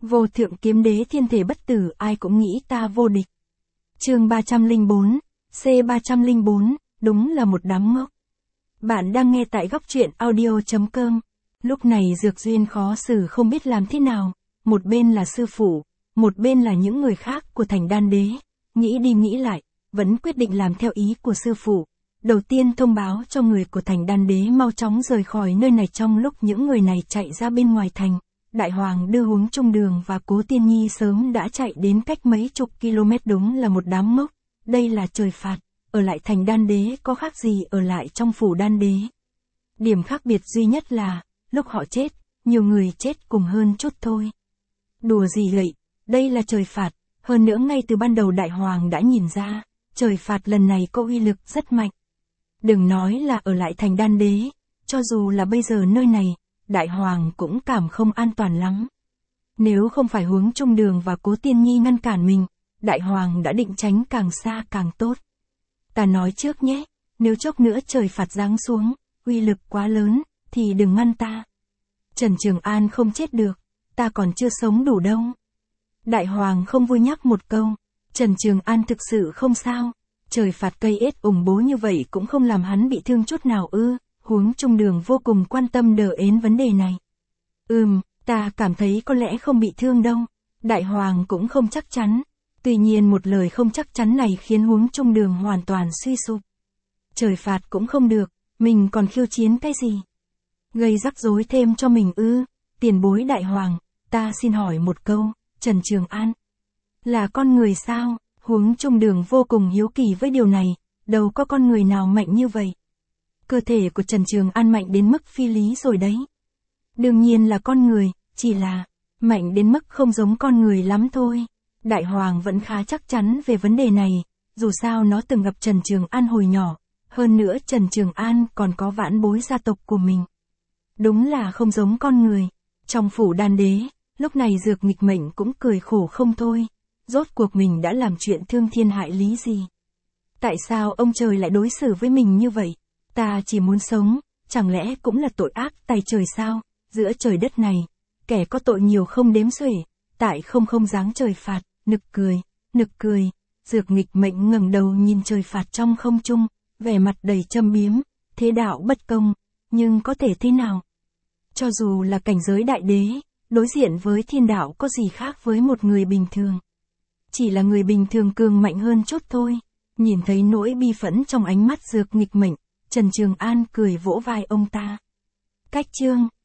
Vô thượng kiếm đế thiên thể bất tử, ai cũng nghĩ ta vô địch. Chương 304, C304, đúng là một đám ngốc. Bạn đang nghe tại góc truyện audio.com. Lúc này Dược Duyên khó xử không biết làm thế nào, một bên là sư phụ, một bên là những người khác của Thành Đan Đế, nghĩ đi nghĩ lại, vẫn quyết định làm theo ý của sư phụ. Đầu tiên thông báo cho người của Thành Đan Đế mau chóng rời khỏi nơi này. Trong lúc những người này chạy ra bên ngoài thành, Đại Hoàng đưa Huống Trung Đường và Cố Tiên Nhi sớm đã chạy đến cách mấy chục km. Đúng là một đám ngốc, đây là trời phạt, ở lại Thành Đan Đế có khác gì ở lại trong phủ Đan Đế. Điểm khác biệt duy nhất là, lúc họ chết, nhiều người chết cùng hơn chút thôi. Đùa gì vậy, đây là trời phạt, hơn nữa ngay từ ban đầu Đại Hoàng đã nhìn ra, trời phạt lần này có uy lực rất mạnh. Đừng nói là ở lại Thành Đan Đế, cho dù là bây giờ nơi này, Đại Hoàng cũng cảm không an toàn lắm. Nếu không phải Huống Trung Đường và Cố Tiên Nhi ngăn cản mình, Đại Hoàng đã định tránh càng xa càng tốt. Ta nói trước nhé, nếu chốc nữa trời phạt giáng xuống, uy lực quá lớn, thì đừng ngăn ta. Trần Trường An không chết được, ta còn chưa sống đủ đâu. Đại Hoàng không vui nhắc một câu, Trần Trường An thực sự không sao, trời phạt cây ết ủng bố như vậy cũng không làm hắn bị thương chút nào ư. Huống Trung Đường vô cùng quan tâm đờ ến vấn đề này. Ta cảm thấy có lẽ không bị thương đâu. Đại Hoàng cũng không chắc chắn. Tuy nhiên một lời không chắc chắn này khiến Huống Trung Đường hoàn toàn suy sụp. Trời phạt cũng không được, mình còn khiêu chiến cái gì? Gây rắc rối thêm cho mình ư? Tiền bối Đại Hoàng, ta xin hỏi một câu, Trần Trường An là con người sao? Huống Trung Đường vô cùng hiếu kỳ với điều này, đâu có con người nào mạnh như vậy. Cơ thể của Trần Trường An mạnh đến mức phi lý rồi đấy. Đương nhiên là con người, chỉ là mạnh đến mức không giống con người lắm thôi. Đại Hoàng vẫn khá chắc chắn về vấn đề này, dù sao nó từng gặp Trần Trường An hồi nhỏ, hơn nữa Trần Trường An còn có vãn bối gia tộc của mình. Đúng là không giống con người. Trong phủ Đan Đế, lúc này Dược Nghịch Mệnh cũng cười khổ không thôi. Rốt cuộc mình đã làm chuyện thương thiên hại lý gì? Tại sao ông trời lại đối xử với mình như vậy? Ta chỉ muốn sống, chẳng lẽ cũng là tội ác tay trời sao? Giữa trời đất này, kẻ có tội nhiều không đếm xuể, tại không giáng trời phạt, nực cười. Dược Nghịch Mệnh ngẩng đầu nhìn trời phạt trong không trung, vẻ mặt đầy châm biếm, thế đạo bất công, nhưng có thể thế nào? Cho dù là cảnh giới đại đế, đối diện với thiên đạo có gì khác với một người bình thường? Chỉ là người bình thường cường mạnh hơn chút thôi. Nhìn thấy nỗi bi phẫn trong ánh mắt Dược Nghịch Mệnh, Trần Trường An cười vỗ vai ông ta. Cách chương